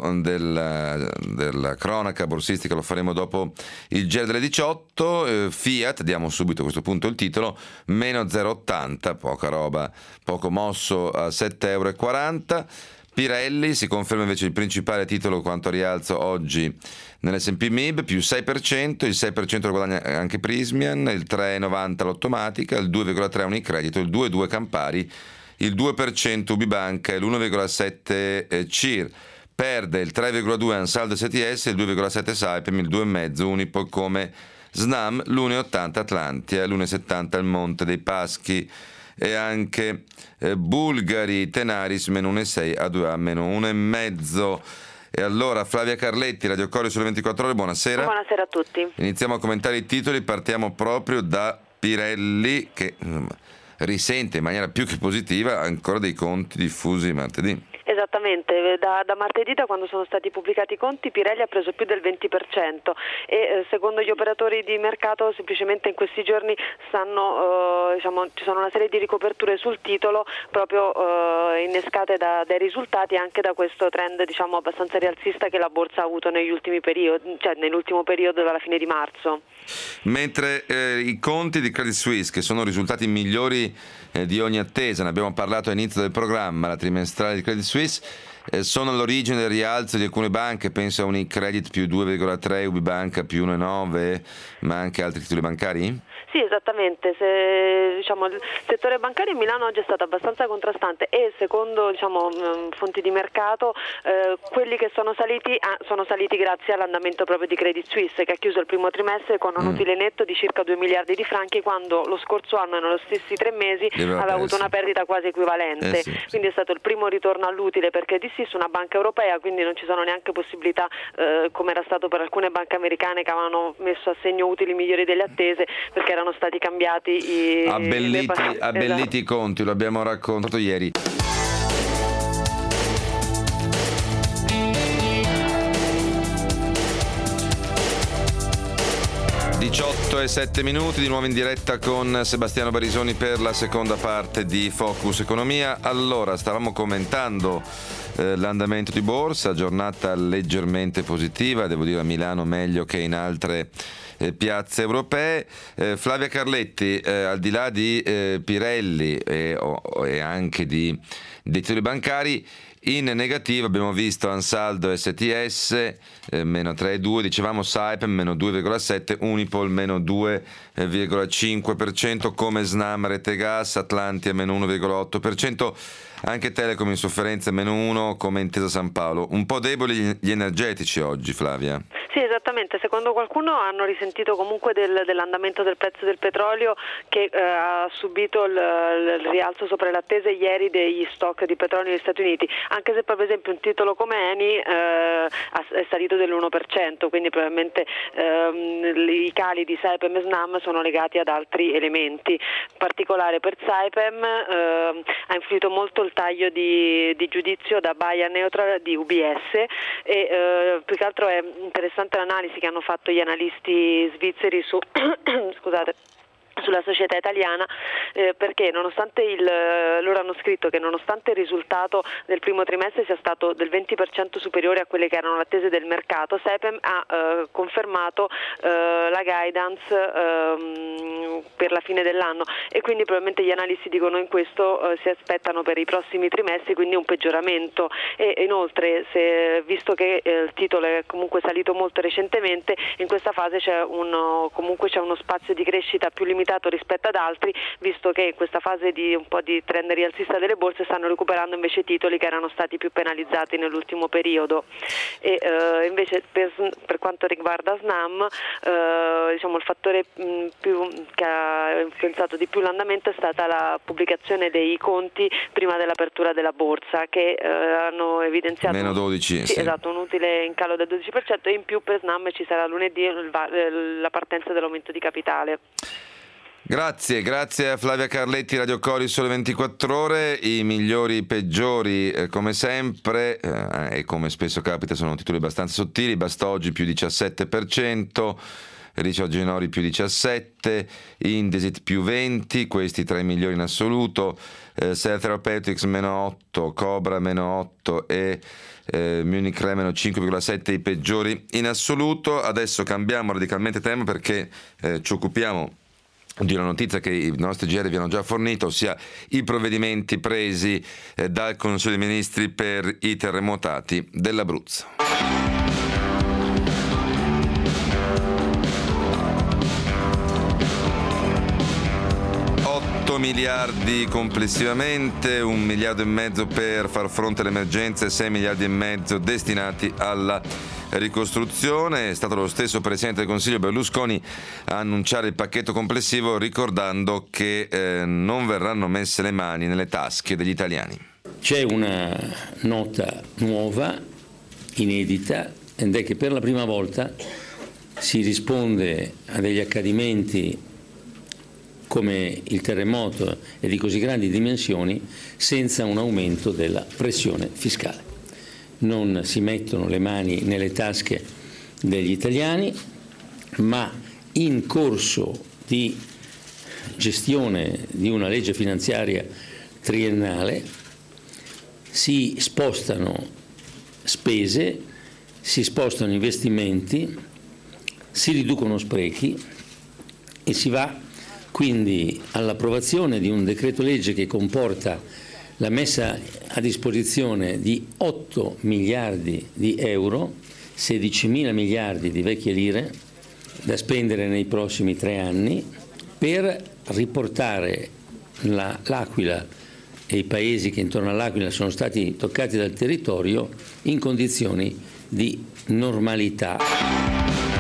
della cronaca borsistica lo faremo dopo il GR delle 18. Fiat, diamo subito a questo punto il titolo, meno 0,80, poca roba, poco mosso a 7,40 €. Pirelli si conferma invece il principale titolo quanto a rialzo oggi nell'S&P MIB, più 6%, il 6% lo guadagna anche Prysmian, il 3,90 l'Automatica, il 2,3 Unicredito, il 2,2 Campari, il 2% Ubibanca e l'1,7 CIR. Perde il 3,2 Ansaldo STS, il 2,7 Saipem, il 2,5 Unipol come Snam, l'1,80 Atlantia, l'1,70 il Monte dei Paschi e anche Bulgari Tenaris meno 1,6 A2A meno 1,5. E allora Flavia Carletti, Radio Corriere sulle 24 ore, buonasera. Buonasera a tutti. Iniziamo a commentare i titoli, partiamo proprio da Pirelli che risente in maniera più che positiva ancora dei conti diffusi martedì. Esattamente, da martedì, da quando sono stati pubblicati i conti, Pirelli ha preso più del 20% e secondo gli operatori di mercato semplicemente in questi giorni ci sono una serie di ricoperture sul titolo proprio innescate dai risultati e anche da questo trend abbastanza rialzista che la borsa ha avuto negli ultimi periodi, cioè nell'ultimo periodo dalla fine di marzo. Mentre i conti di Credit Suisse, che sono risultati migliori di ogni attesa, ne abbiamo parlato all'inizio del programma, la trimestrale di Credit Suisse, sono all'origine del rialzo di alcune banche, penso a Unicredit più 2,3, Ubibanca più 1,9, ma anche altri titoli bancari? Sì, esattamente. Il settore bancario in Milano oggi è stato abbastanza contrastante e secondo fonti di mercato quelli che sono saliti grazie all'andamento proprio di Credit Suisse, che ha chiuso il primo trimestre con un utile netto di circa 2 miliardi di franchi, quando lo scorso anno nello stessi 3 mesi aveva avuto una perdita quasi equivalente. Sì. Quindi è stato il primo ritorno all'utile per Credit Suisse, una banca europea, quindi non ci sono neanche possibilità come era stato per alcune banche americane che avevano messo a segno utili migliori delle attese perché erano stati cambiati abbelliti i conti, lo abbiamo raccontato ieri. e 7 minuti, di nuovo in diretta con Sebastiano Barisoni per la seconda parte di Focus Economia. Allora, stavamo commentando l'andamento di borsa, giornata leggermente positiva, devo dire a Milano meglio che in altre piazze europee. Flavia Carletti, al di là di Pirelli e anche dei titoli bancari, in negativo abbiamo visto Ansaldo STS meno 3,2, dicevamo Saipem meno 2,7, Unipol meno 2,5%, come Snam, Rete Gas, Atlantia meno 1,8%, anche Telecom in sofferenza meno 1, come Intesa San Paolo. Un po' deboli gli energetici oggi, Flavia. Sì, esattamente, secondo qualcuno hanno risentito comunque dell'andamento del prezzo del petrolio che ha subito il rialzo sopra le attese ieri degli stock di petrolio negli Stati Uniti, anche se per esempio un titolo come Eni è salito dell'1%, quindi probabilmente i cali di Saipem e Snam sono legati ad altri elementi. In particolare per Saipem ha influito molto il taglio di giudizio da buy a neutral di UBS e più che altro è interessante l'analisi che hanno fatto gli analisti svizzeri sulla società italiana, perché nonostante loro hanno scritto che nonostante il risultato del primo trimestre sia stato del 20% superiore a quelle che erano le attese del mercato, Saipem ha confermato la guidance per la fine dell'anno, e quindi probabilmente gli analisti dicono in questo si aspettano per i prossimi trimestri quindi un peggioramento, e inoltre visto che il titolo è comunque salito molto recentemente, in questa fase c'è uno spazio di crescita più limitato rispetto ad altri, visto che in questa fase di un po' di trend rialzista delle borse stanno recuperando invece titoli che erano stati più penalizzati nell'ultimo periodo. E invece per quanto riguarda Snam, diciamo il fattore che ha influenzato di più l'andamento è stata la pubblicazione dei conti prima dell'apertura della borsa, che hanno evidenziato meno 12, sì. Esatto, un utile in calo del 12%, e in più per Snam ci sarà lunedì la partenza dell'aumento di capitale. Grazie a Flavia Carletti, Radio Cori, Sole 24 Ore. I migliori, i peggiori, come sempre, e come spesso capita, sono titoli abbastanza sottili. Bastoggi più 17%, Richard Ginori più 17%, Indesit più 20%, questi tra i migliori in assoluto. Cell Therapeutics meno 8%, Cobra meno 8% e Munich Re meno 5,7% i peggiori in assoluto. Adesso cambiamo radicalmente tema, perché ci occupiamo di una notizia che i nostri GR vi hanno già fornito, ossia i provvedimenti presi dal Consiglio dei Ministri per i terremotati dell'Abruzzo. 8 miliardi complessivamente, 1,5 miliardi per far fronte alle emergenze, 6,5 miliardi destinati alla ricostruzione. È stato lo stesso Presidente del Consiglio Berlusconi a annunciare il pacchetto complessivo, ricordando che non verranno messe le mani nelle tasche degli italiani. C'è una nota nuova, inedita, ed è che per la prima volta si risponde a degli accadimenti come il terremoto e di così grandi dimensioni senza un aumento della pressione fiscale. Non si mettono le mani nelle tasche degli italiani, ma in corso di gestione di una legge finanziaria triennale si spostano spese, si spostano investimenti, si riducono sprechi e si va quindi all'approvazione di un decreto legge che comporta la messa a disposizione di 8 miliardi di euro, 16.000 miliardi di vecchie lire da spendere nei prossimi 3 anni per riportare l'Aquila e i paesi che intorno all'Aquila sono stati toccati dal territorio in condizioni di normalità.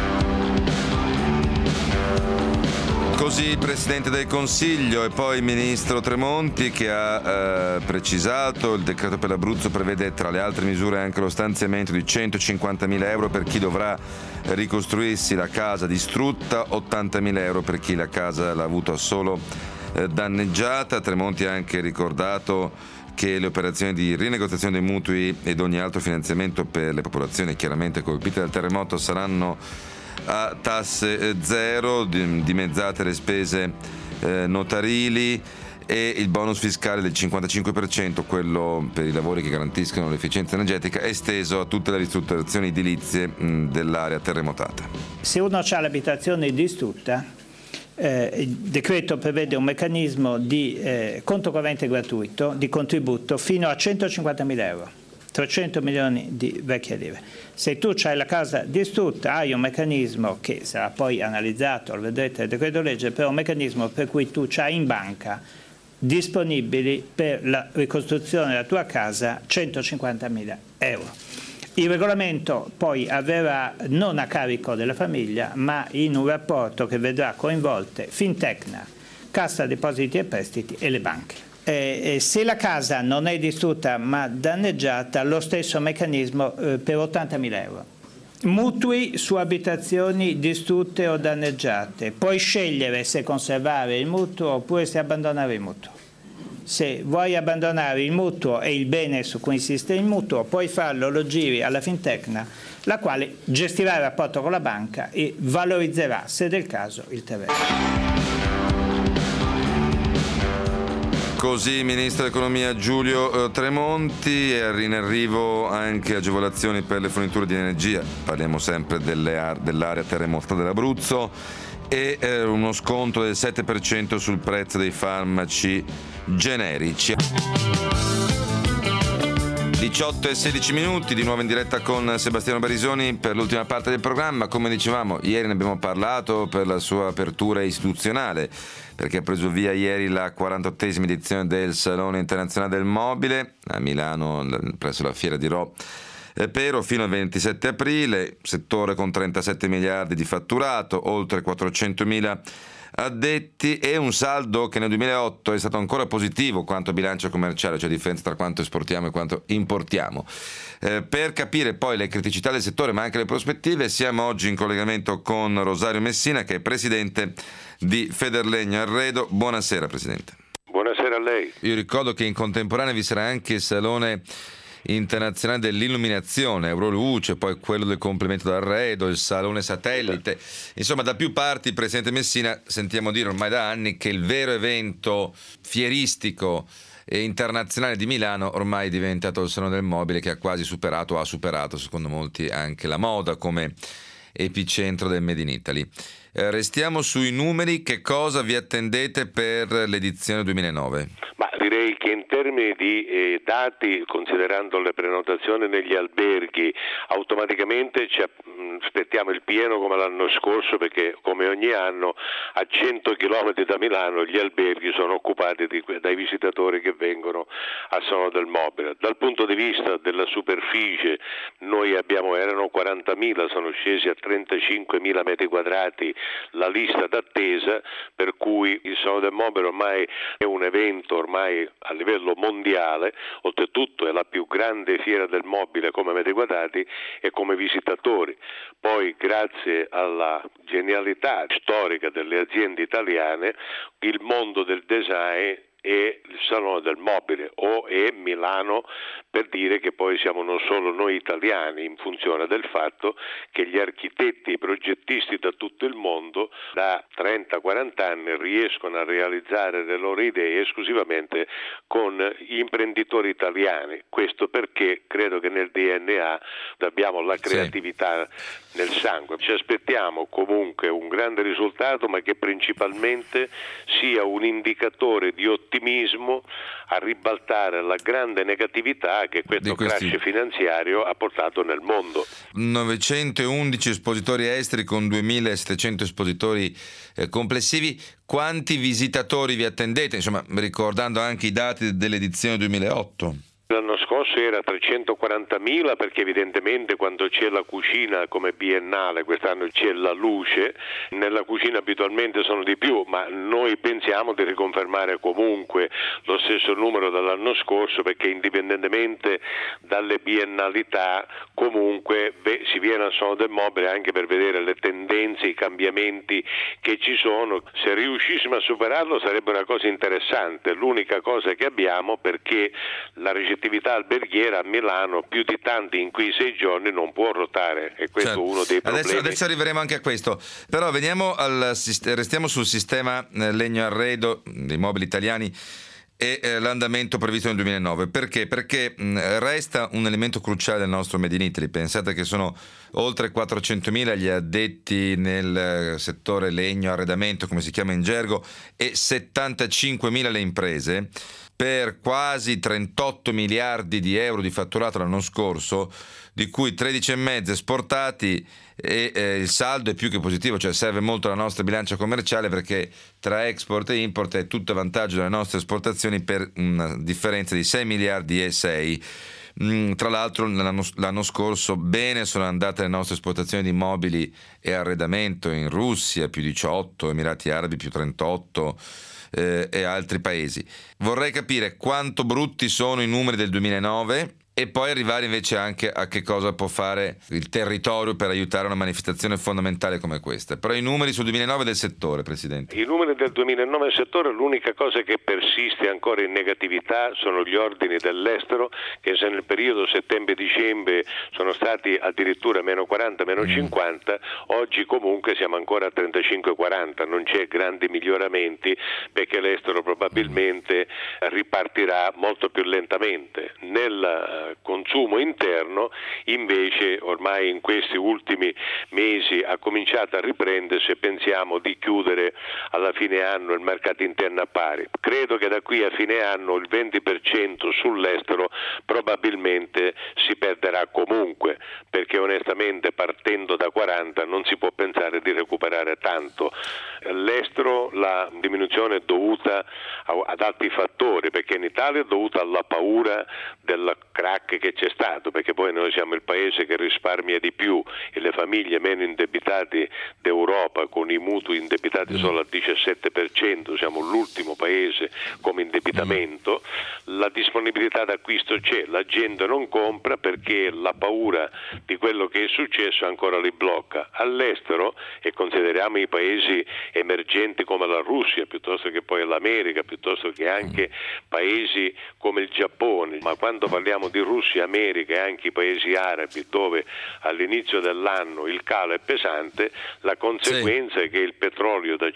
Così il Presidente del Consiglio e poi il Ministro Tremonti, che ha precisato il decreto per l'Abruzzo prevede tra le altre misure anche lo stanziamento di 150.000 euro per chi dovrà ricostruirsi la casa distrutta, 80.000 euro per chi la casa l'ha avuta solo danneggiata. Tremonti ha anche ricordato che le operazioni di rinegoziazione dei mutui ed ogni altro finanziamento per le popolazioni chiaramente colpite dal terremoto saranno a tasse zero, dimezzate le spese notarili e il bonus fiscale del 55%, quello per i lavori che garantiscono l'efficienza energetica, è esteso a tutte le ristrutturazioni edilizie dell'area terremotata. Se uno ha l'abitazione distrutta, il decreto prevede un meccanismo di conto corrente gratuito, di contributo fino a 150.000 euro. 300 milioni di vecchie lire. Se tu hai la casa distrutta, hai un meccanismo che sarà poi analizzato, lo vedrete nel decreto legge, però un meccanismo per cui tu hai in banca disponibili per la ricostruzione della tua casa 150.000 euro. Il regolamento poi avverrà non a carico della famiglia, ma in un rapporto che vedrà coinvolte Fintecna, Cassa Depositi e Prestiti e le banche. Se la casa non è distrutta ma danneggiata, lo stesso meccanismo per 80.000 euro. Mutui su abitazioni distrutte o danneggiate. Puoi scegliere se conservare il mutuo oppure se abbandonare il mutuo. Se vuoi abbandonare il mutuo e il bene su cui insiste il mutuo, puoi farlo, lo giri alla Fintecna, la quale gestirà il rapporto con la banca e valorizzerà, se del caso, il terreno. Così Ministro dell'Economia Giulio Tremonti, e in arrivo anche agevolazioni per le forniture di energia, parliamo sempre dell'area terremotata dell'Abruzzo, e uno sconto del 7% sul prezzo dei farmaci generici. 18 e 16 minuti, di nuovo in diretta con Sebastiano Barisoni per l'ultima parte del programma. Come dicevamo, ieri ne abbiamo parlato per la sua apertura istituzionale, perché ha preso via ieri la 48esima edizione del Salone Internazionale del Mobile a Milano presso la Fiera di Rho Pero fino al 27 aprile, settore con 37 miliardi di fatturato, oltre 400.000 addetti e un saldo che nel 2008 è stato ancora positivo quanto a bilancio commerciale, cioè differenza tra quanto esportiamo e quanto importiamo. Per capire poi le criticità del settore ma anche le prospettive, siamo oggi in collegamento con Rosario Messina, che è presidente di Federlegno Arredo. Buonasera Presidente. Buonasera a lei. Io ricordo che in contemporanea vi sarà anche il Salone Internazionale dell'Illuminazione, Euroluce, poi quello del complemento d'arredo, il Salone Satellite. Insomma, da più parti, Presidente Messina, sentiamo dire ormai da anni che il vero evento fieristico e internazionale di Milano ormai è diventato il Salone del Mobile, che ha quasi superato, ha superato secondo molti anche la moda come epicentro del Made in Italy. Restiamo sui numeri, che cosa vi attendete per l'edizione 2009? Ma direi che in termini di dati, considerando le prenotazioni negli alberghi, automaticamente ci aspettiamo il pieno come l'anno scorso, perché come ogni anno a 100 km da Milano gli alberghi sono occupati dai visitatori che vengono a Salone del Mobile. Dal punto di vista della superficie, noi erano 40.000, sono scesi a 35.000 metri quadrati la lista d'attesa, per cui il Salone del Mobile ormai è un evento ormai a livello mondiale, oltretutto è la più grande fiera del mobile come metri quadrati e come visitatori. Poi, grazie alla genialità storica delle aziende italiane, il mondo del design e il Salone del Mobile o è Milano, per dire che poi siamo non solo noi italiani, in funzione del fatto che gli architetti e i progettisti da tutto il mondo da 30-40 anni riescono a realizzare le loro idee esclusivamente con gli imprenditori italiani. Questo perché credo che nel DNA abbiamo la creatività nel sangue. Ci aspettiamo comunque un grande risultato, ma che principalmente sia un indicatore di ottimismo a ribaltare la grande negatività che questo crash finanziario ha portato nel mondo. 911 espositori esteri con 2.700 espositori complessivi. Quanti visitatori vi attendete? Insomma, ricordando anche i dati dell'edizione 2008. L'anno scorso era 340.000, perché evidentemente quando c'è la cucina come biennale, quest'anno c'è la luce, nella cucina abitualmente sono di più, ma noi pensiamo di riconfermare comunque lo stesso numero dell'anno scorso, perché indipendentemente dalle biennalità comunque si viene al Salone del Mobile anche per vedere le tendenze, i cambiamenti che ci sono. Se riuscissimo a superarlo sarebbe una cosa interessante. L'unica cosa che abbiamo, perché la ricettività alberghiera a Milano più di tanti in quei 6 giorni non può ruotare, e questo è uno dei problemi. Adesso arriveremo anche a questo, però restiamo sul sistema legno arredo dei mobili italiani e l'andamento previsto nel 2009. Perché? Perché resta un elemento cruciale del nostro Made in Italy. Pensate che sono oltre 400.000 gli addetti nel settore legno arredamento, come si chiama in gergo, e 75.000 le imprese, per quasi 38 miliardi di euro di fatturato l'anno scorso, di cui 13,5 esportati, e il saldo è più che positivo, cioè serve molto la nostra bilancia commerciale, perché tra export e import è tutto a vantaggio delle nostre esportazioni, per una differenza di 6 miliardi e 6. Tra l'altro l'anno scorso bene sono andate le nostre esportazioni di mobili e arredamento in Russia, più 18, Emirati Arabi più 38, e altri paesi. Vorrei capire quanto brutti sono i numeri del 2009 e poi arrivare invece anche a che cosa può fare il territorio per aiutare una manifestazione fondamentale come questa. Però i numeri sul 2009 del settore, Presidente. I numeri del 2009 del settore, l'unica cosa che persiste ancora in negatività sono gli ordini dell'estero, che se nel periodo settembre-dicembre sono stati addirittura meno 40, meno 50, oggi comunque siamo ancora a 35-40, non c'è grandi miglioramenti perché l'estero probabilmente ripartirà molto più lentamente. Nel consumo interno invece ormai in questi ultimi mesi ha cominciato a riprendersi e pensiamo di chiudere alla fine anno il mercato interno a pari. Credo che da qui a fine anno il 20% sull'estero probabilmente si perderà comunque, perché onestamente partendo da 40 non si può pensare di recuperare tanto. L'estero la diminuzione è dovuta ad altri fattori, perché in Italia è dovuta alla paura del crack che c'è stato, perché poi noi siamo il paese che risparmia di più e le famiglie meno indebitate d'Europa, con i mutui indebitati solo al 17%, siamo l'ultimo paese come indebitamento. La disponibilità d'acquisto c'è, la gente non compra perché la paura di quello che è successo ancora li blocca. All'estero, e consideriamo i paesi emergenti come la Russia, piuttosto che poi l'America, piuttosto che anche paesi come il Giappone, ma quando parliamo di Russia, America e anche i paesi arabi, dove all'inizio dell'anno il calo è pesante, la conseguenza è che il petrolio da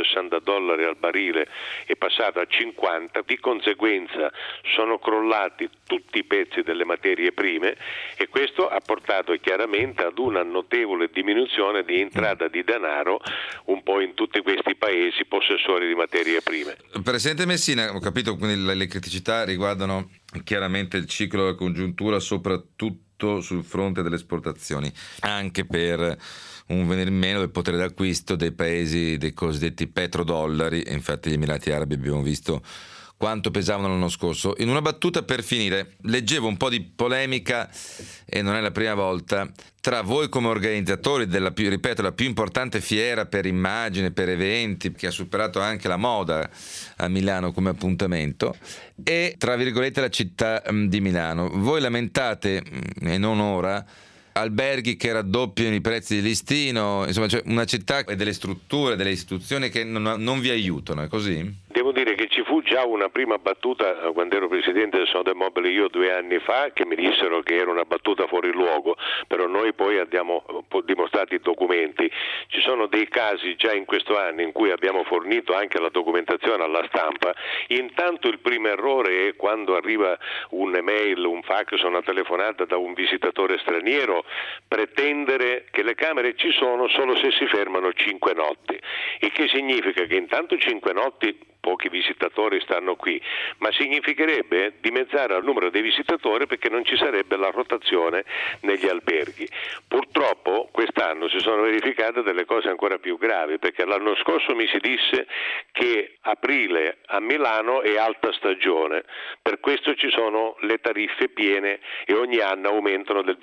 $160 al barile è passato a 50, di conseguenza sono crollati tutti i pezzi delle materie prime e questo ha portato chiaramente ad una notevole diminuzione di entrata di denaro un po' in tutti questi paesi possessori di materie prime. Presidente Messina, ho capito, quindi le criticità riguardano chiaramente il ciclo della congiuntura, soprattutto sul fronte delle esportazioni, anche per un venir meno del potere d'acquisto dei paesi dei cosiddetti petrodollari, e infatti gli Emirati Arabi abbiamo visto quanto pesavano l'anno scorso. In una battuta per finire, leggevo un po' di polemica, e non è la prima volta, tra voi come organizzatori della più importante fiera per immagine, per eventi, che ha superato anche la moda a Milano come appuntamento, e tra virgolette la città di Milano. Voi lamentate, e non ora, alberghi che raddoppiano i prezzi di listino, insomma c'è una città e delle strutture, delle istituzioni che non vi aiutano, è così? Devo dire che ci fu già una prima battuta quando ero presidente del Salone del Mobile io 2 anni fa, che mi dissero che era una battuta fuori luogo, però noi poi abbiamo dimostrato i documenti. Ci sono dei casi già in questo anno in cui abbiamo fornito anche la documentazione alla stampa. Intanto il primo errore è quando arriva un'email, un fax, una telefonata da un visitatore straniero, pretendere che le camere ci sono solo se si fermano 5 notti, il che significa che intanto 5 notti pochi visitatori stanno qui, ma significherebbe dimezzare il numero dei visitatori perché non ci sarebbe la rotazione negli alberghi. Purtroppo quest'anno si sono verificate delle cose ancora più gravi, perché l'anno scorso mi si disse che aprile a Milano è alta stagione, per questo ci sono le tariffe piene e ogni anno aumentano del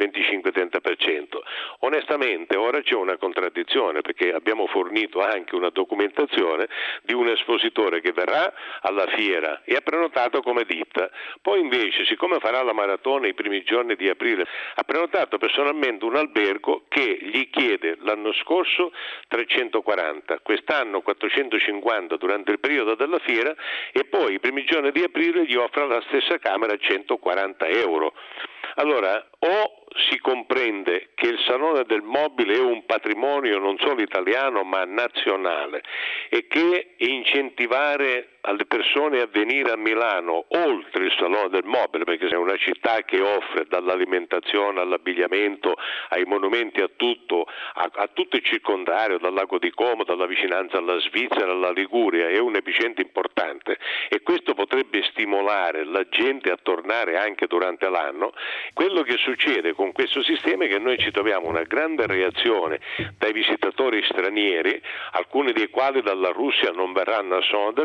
25-30%. Onestamente ora c'è una contraddizione, perché abbiamo fornito anche una documentazione di un espositore che verrà alla fiera e ha prenotato come ditta, poi invece siccome farà la maratona i primi giorni di aprile ha prenotato personalmente un albergo che gli chiede l'anno scorso 340, quest'anno 450 durante il periodo della fiera, e poi i primi giorni di aprile gli offre la stessa camera a 140 euro. Allora, o si comprende che il Salone del Mobile è un patrimonio non solo italiano ma nazionale e che incentivare alle persone a venire a Milano oltre il Salone del Mobile, perché è una città che offre dall'alimentazione all'abbigliamento ai monumenti a tutto il circondario, dal lago di Como, dalla vicinanza alla Svizzera, alla Liguria, è un epicentro importante e questo potrebbe stimolare la gente a tornare anche durante l'anno. Quello che succede con questo sistema è che noi ci troviamo una grande reazione dai visitatori stranieri, alcuni dei quali dalla Russia non verranno al Salone del Mobile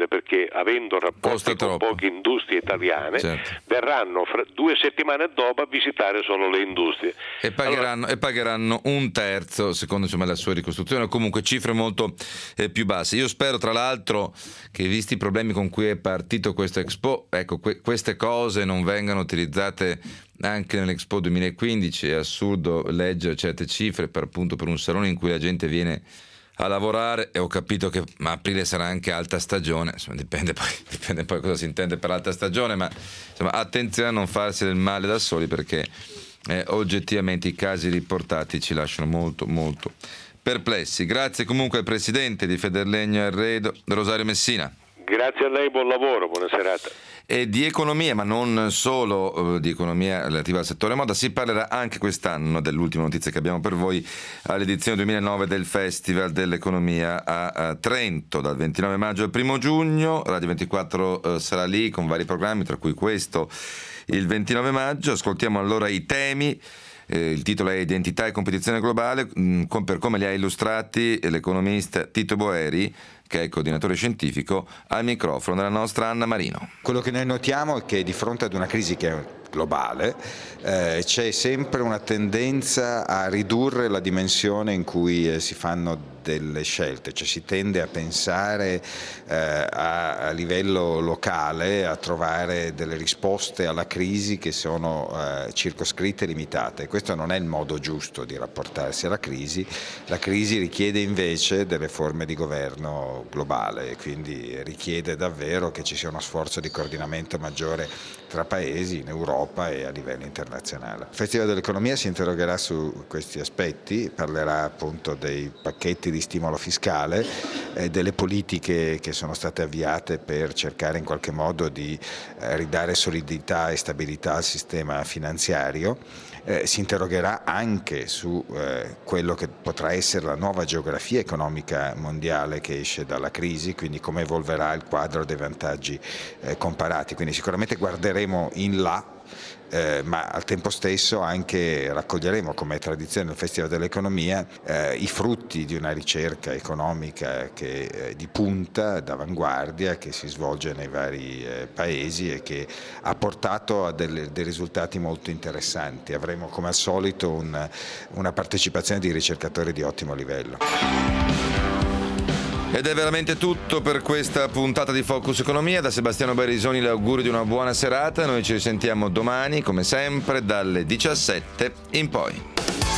perché avendo rapporti con poche industrie italiane, verranno 2 settimane dopo a visitare solo le industrie. E pagheranno un terzo, secondo la sua ricostruzione, o comunque cifre molto più basse. Io spero tra l'altro che, visti i problemi con cui è partito questo Expo, ecco, queste cose non vengano utilizzate anche nell'Expo 2015. È assurdo leggere certe cifre per un salone in cui la gente viene a lavorare, e ho capito che aprile sarà anche alta stagione, insomma, dipende poi cosa si intende per alta stagione, ma insomma, attenzione a non farsi del male da soli, perché oggettivamente i casi riportati ci lasciano molto molto perplessi. Grazie comunque al presidente di Federlegno Arredo, Rosario Messina. Grazie a lei, buon lavoro, buona serata. E di economia, ma non solo di economia relativa al settore moda, si parlerà anche quest'anno dell'ultima notizia che abbiamo per voi all'edizione 2009 del Festival dell'Economia a Trento, dal 29 maggio al 1 giugno. Radio 24 sarà lì con vari programmi, tra cui questo il 29 maggio. Ascoltiamo allora i temi. Il titolo è Identità e competizione globale, per come li ha illustrati l'economista Tito Boeri, che è il coordinatore scientifico, al microfono della nostra Anna Marino. Quello che noi notiamo è che di fronte ad una crisi che è globale c'è sempre una tendenza a ridurre la dimensione in cui si fanno delle scelte, cioè si tende a pensare a livello locale, a trovare delle risposte alla crisi che sono circoscritte e limitate. Questo non è il modo giusto di rapportarsi alla crisi. La crisi richiede invece delle forme di governo globale, e quindi richiede davvero che ci sia uno sforzo di coordinamento maggiore tra paesi in Europa e a livello internazionale. Il Festival dell'Economia si interrogerà su questi aspetti, parlerà appunto dei pacchetti di stimolo fiscale, delle politiche che sono state avviate per cercare in qualche modo di ridare solidità e stabilità al sistema finanziario. Si interrogerà anche su quello che potrà essere la nuova geografia economica mondiale che esce dalla crisi, quindi come evolverà il quadro dei vantaggi comparati. Quindi sicuramente guarderemo in là, ma al tempo stesso anche raccoglieremo, come è tradizione del Festival dell'Economia, i frutti di una ricerca economica che di punta, d'avanguardia, che si svolge nei vari paesi e che ha portato a dei risultati molto interessanti. Avremo come al solito una partecipazione di ricercatori di ottimo livello. Ed è veramente tutto per questa puntata di Focus Economia. Da Sebastiano Barisoni l'augurio di una buona serata. Noi ci risentiamo domani, come sempre, dalle 17 in poi.